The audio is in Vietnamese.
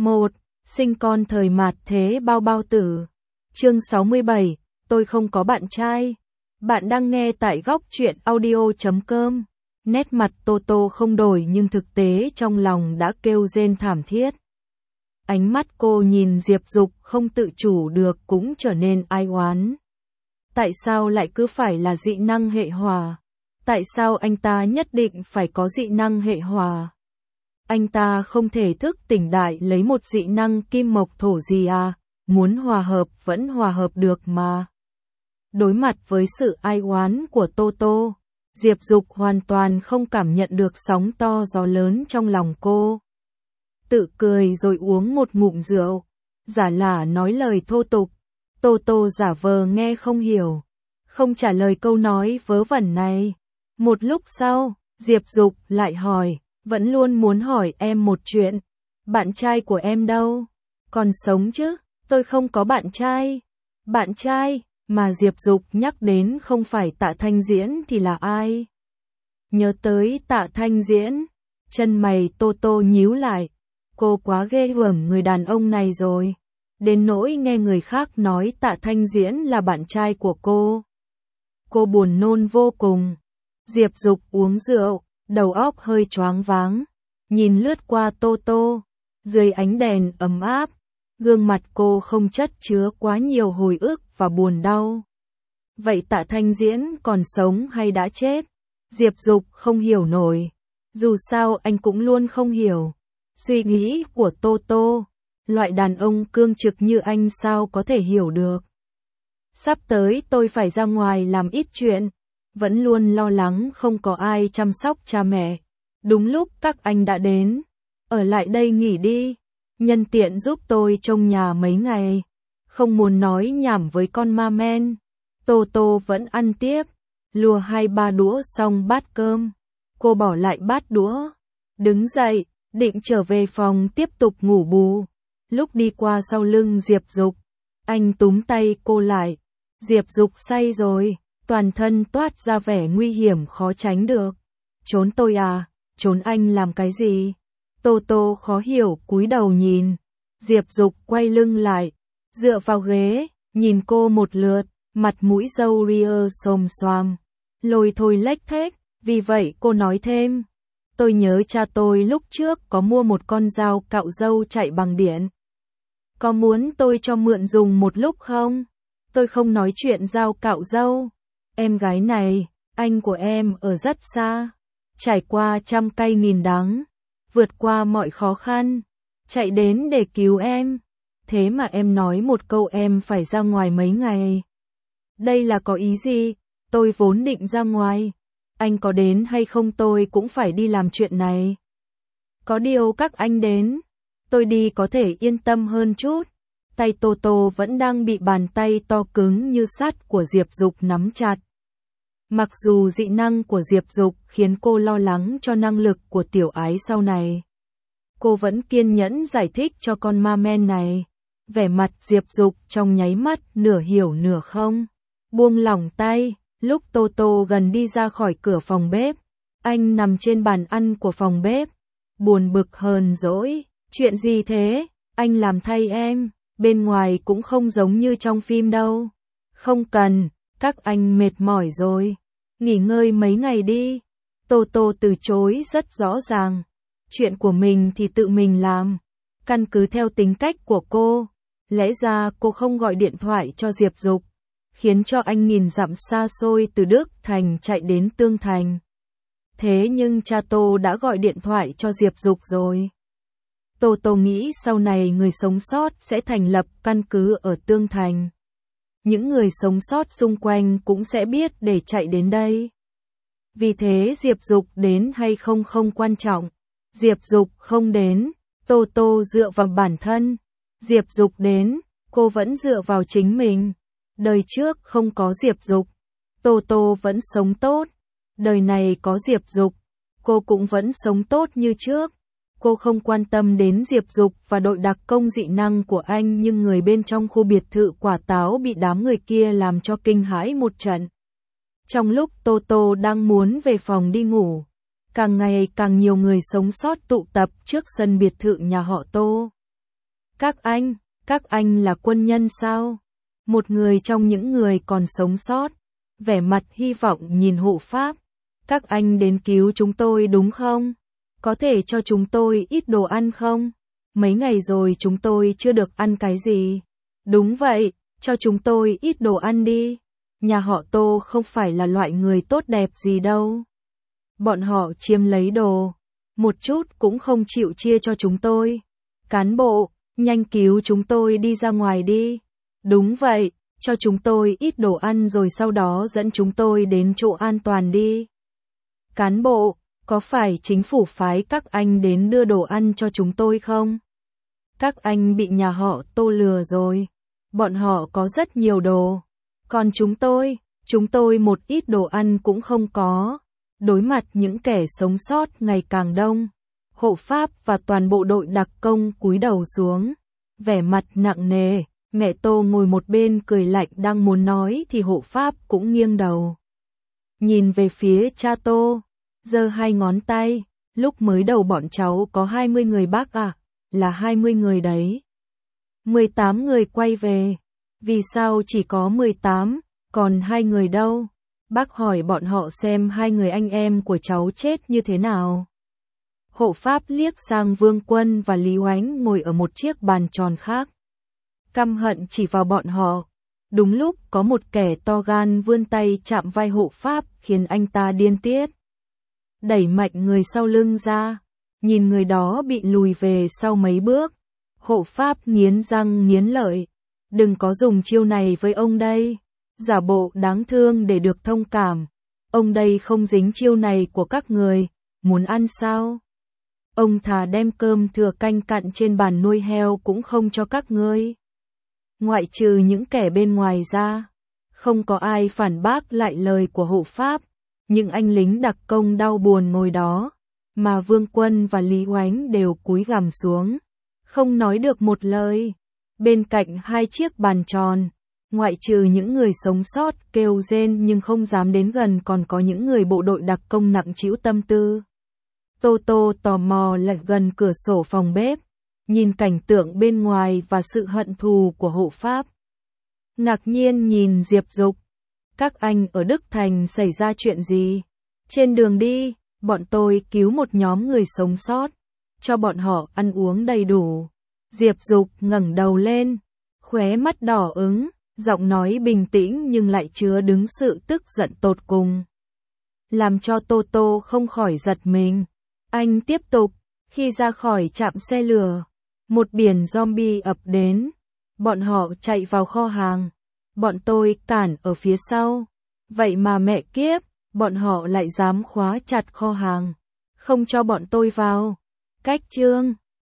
1. Sinh con thời mạt thế bao bao tử. Chương 67, tôi không có bạn trai. Bạn đang nghe tại góc truyện audio.com. Nét mặt Tô Tô không đổi nhưng thực tế trong lòng đã kêu rên thảm thiết. Ánh mắt cô nhìn Diệp Dục không tự chủ được cũng trở nên ai oán. Tại sao lại cứ phải là dị năng hệ hỏa? Tại sao anh ta nhất định phải có dị năng hệ hỏa? Anh ta không thể thức tỉnh đại lấy một dị năng kim mộc thổ gì à, muốn hòa hợp vẫn hòa hợp được mà. Đối mặt với sự ai oán của Tô Tô, Diệp Dục hoàn toàn không cảm nhận được sóng to gió lớn trong lòng cô. Tự cười rồi uống một ngụm rượu, giả lả nói lời thô tục. Tô Tô giả vờ nghe không hiểu, không trả lời câu nói vớ vẩn này. Một lúc sau, Diệp Dục lại hỏi, vẫn luôn muốn hỏi em một chuyện. Bạn trai của em đâu? Còn sống chứ? Tôi không có bạn trai. Bạn trai mà Diệp Dục nhắc đến không phải Tạ Thanh Diễn thì là ai? Nhớ tới Tạ Thanh Diễn, chân mày Tô Tô nhíu lại. Cô quá ghê gớm người đàn ông này rồi. Đến nỗi nghe người khác nói Tạ Thanh Diễn là bạn trai của cô. Cô buồn nôn vô cùng. Diệp Dục uống rượu, đầu óc hơi choáng váng, nhìn lướt qua Tô Tô, dưới ánh đèn ấm áp, gương mặt cô không chất chứa quá nhiều hồi ức và buồn đau. Vậy Tạ Thanh Diễn còn sống hay đã chết? Diệp Dục không hiểu nổi, dù sao anh cũng luôn không hiểu suy nghĩ của Tô Tô, loại đàn ông cương trực như anh sao có thể hiểu được. Sắp tới tôi phải ra ngoài làm ít chuyện. Vẫn luôn lo lắng không có ai chăm sóc cha mẹ. Đúng lúc các anh đã đến. Ở lại đây nghỉ đi. Nhân tiện giúp tôi trông nhà mấy ngày. Không muốn nói nhảm với con ma men. Tô Tô vẫn ăn tiếp. Lùa 2-3 đũa xong bát cơm. Cô bỏ lại bát đũa. Đứng dậy, định trở về phòng tiếp tục ngủ bù. Lúc đi qua sau lưng Diệp Dục, anh túm tay cô lại. Diệp Dục say rồi. Toàn thân toát ra vẻ nguy hiểm khó tránh được. Trốn tôi à? Trốn anh làm cái gì? Tô Tô khó hiểu cúi đầu nhìn. Diệp Dục quay lưng lại, dựa vào ghế, nhìn cô một lượt, mặt mũi râu ria xồm xoàm, lôi thôi lếch thếch, vì vậy cô nói thêm. Tôi nhớ cha tôi lúc trước có mua một con dao cạo râu chạy bằng điện. Có muốn tôi cho mượn dùng một lúc không? Tôi không nói chuyện dao cạo râu. Em gái này, anh của em ở rất xa, trải qua trăm cay nghìn đắng, vượt qua mọi khó khăn, chạy đến để cứu em. Thế mà em nói một câu em phải ra ngoài mấy ngày. Đây là có ý gì? Tôi vốn định ra ngoài. Anh có đến hay không tôi cũng phải đi làm chuyện này. Có điều các anh đến, tôi đi có thể yên tâm hơn chút. Tay Tô Tô vẫn đang bị bàn tay to cứng như sắt của Diệp Dục nắm chặt. Mặc dù dị năng của Diệp Dục khiến cô lo lắng cho năng lực của tiểu ái sau này, cô vẫn kiên nhẫn giải thích cho con ma men này. Vẻ mặt Diệp Dục trong nháy mắt nửa hiểu nửa không. Buông lỏng tay, lúc Tô Tô gần đi ra khỏi cửa phòng bếp, anh nằm trên bàn ăn của phòng bếp, buồn bực hờn dỗi. Chuyện gì thế? Anh làm thay em, bên ngoài cũng không giống như trong phim đâu. Không cần, các anh mệt mỏi rồi. Nghỉ ngơi mấy ngày đi. Tô Tô từ chối rất rõ ràng. Chuyện của mình thì tự mình làm. Căn cứ theo tính cách của cô, lẽ ra cô không gọi điện thoại cho Diệp Dục, khiến cho anh nghìn dặm xa xôi từ Đức Thành chạy đến Tương Thành. Thế nhưng cha Tô đã gọi điện thoại cho Diệp Dục rồi. Tô Tô nghĩ sau này người sống sót sẽ thành lập căn cứ ở Tương Thành. Những người sống sót xung quanh cũng sẽ biết để chạy đến đây. Vì thế Diệp Dục đến hay không không quan trọng. Diệp Dục không đến, Tô Tô dựa vào bản thân. Diệp Dục đến, cô vẫn dựa vào chính mình. Đời trước không có Diệp Dục, Tô Tô vẫn sống tốt. Đời này có Diệp Dục, cô cũng vẫn sống tốt như trước. Cô không quan tâm đến Diệp Dục và đội đặc công dị năng của anh, nhưng người bên trong khu biệt thự quả táo bị đám người kia làm cho kinh hãi một trận. Trong lúc Tô Tô đang muốn về phòng đi ngủ, càng ngày càng nhiều người sống sót tụ tập trước sân biệt thự nhà họ Tô. Các anh là quân nhân sao? Một người trong những người còn sống sót, vẻ mặt hy vọng nhìn hộ pháp. Các anh đến cứu chúng tôi đúng không? Có thể cho chúng tôi ít đồ ăn không? Mấy ngày rồi chúng tôi chưa được ăn cái gì. Đúng vậy, cho chúng tôi ít đồ ăn đi. Nhà họ Tô không phải là loại người tốt đẹp gì đâu. Bọn họ chiếm lấy đồ, một chút cũng không chịu chia cho chúng tôi. Cán bộ, nhanh cứu chúng tôi đi ra ngoài đi. Đúng vậy, cho chúng tôi ít đồ ăn rồi sau đó dẫn chúng tôi đến chỗ an toàn đi. Cán bộ, có phải chính phủ phái các anh đến đưa đồ ăn cho chúng tôi không? Các anh bị nhà họ Tô lừa rồi. Bọn họ có rất nhiều đồ. Còn chúng tôi một ít đồ ăn cũng không có. Đối mặt những kẻ sống sót ngày càng đông, hộ pháp và toàn bộ đội đặc công cúi đầu xuống, vẻ mặt nặng nề. Mẹ Tô ngồi một bên cười lạnh đang muốn nói thì hộ pháp cũng nghiêng đầu. Nhìn về phía cha Tô, giơ hai ngón tay, lúc mới đầu bọn cháu có 20 người bác à, là 20 người đấy. 18 người quay về, vì sao chỉ có 18, còn 2 người đâu? Bác hỏi bọn họ xem 2 người anh em của cháu chết như thế nào. Hộ pháp liếc sang Vương Quân và Lý Oánh ngồi ở một chiếc bàn tròn khác. Căm hận chỉ vào bọn họ. Đúng lúc có một kẻ to gan vươn tay chạm vai hộ pháp khiến anh ta điên tiết. Đẩy mạnh người sau lưng ra, nhìn người đó bị lùi về sau mấy bước. Hộ pháp nghiến răng nghiến lợi. Đừng có dùng chiêu này với ông đây. Giả bộ đáng thương để được thông cảm. Ông đây không dính chiêu này của các người. Muốn ăn sao? Ông thà đem cơm thừa canh cặn trên bàn nuôi heo cũng không cho các ngươi. Ngoại trừ những kẻ bên ngoài ra, không có ai phản bác lại lời của hộ pháp. Những anh lính đặc công đau buồn ngồi đó, mà Vương Quân và Lý Oánh đều cúi gằm xuống, không nói được một lời. Bên cạnh hai chiếc bàn tròn, ngoại trừ những người sống sót kêu rên nhưng không dám đến gần còn có những người bộ đội đặc công nặng trĩu tâm tư. Tô Tô tò mò lại gần cửa sổ phòng bếp, nhìn cảnh tượng bên ngoài và sự hận thù của hộ pháp. Ngạc nhiên nhìn Diệp Dục. Các anh ở Đức Thành xảy ra chuyện gì? Trên đường đi, bọn tôi cứu một nhóm người sống sót, cho bọn họ ăn uống đầy đủ. Diệp Dục ngẩng đầu lên, khóe mắt đỏ ửng, giọng nói bình tĩnh nhưng lại chứa đứng sự tức giận tột cùng. Làm cho Tô Tô không khỏi giật mình. Anh tiếp tục, khi ra khỏi trạm xe lửa, một biển zombie ập đến. Bọn họ chạy vào kho hàng. Bọn tôi cản ở phía sau. Vậy mà mẹ kiếp, bọn họ lại dám khóa chặt kho hàng, không cho bọn tôi vào. Cách chương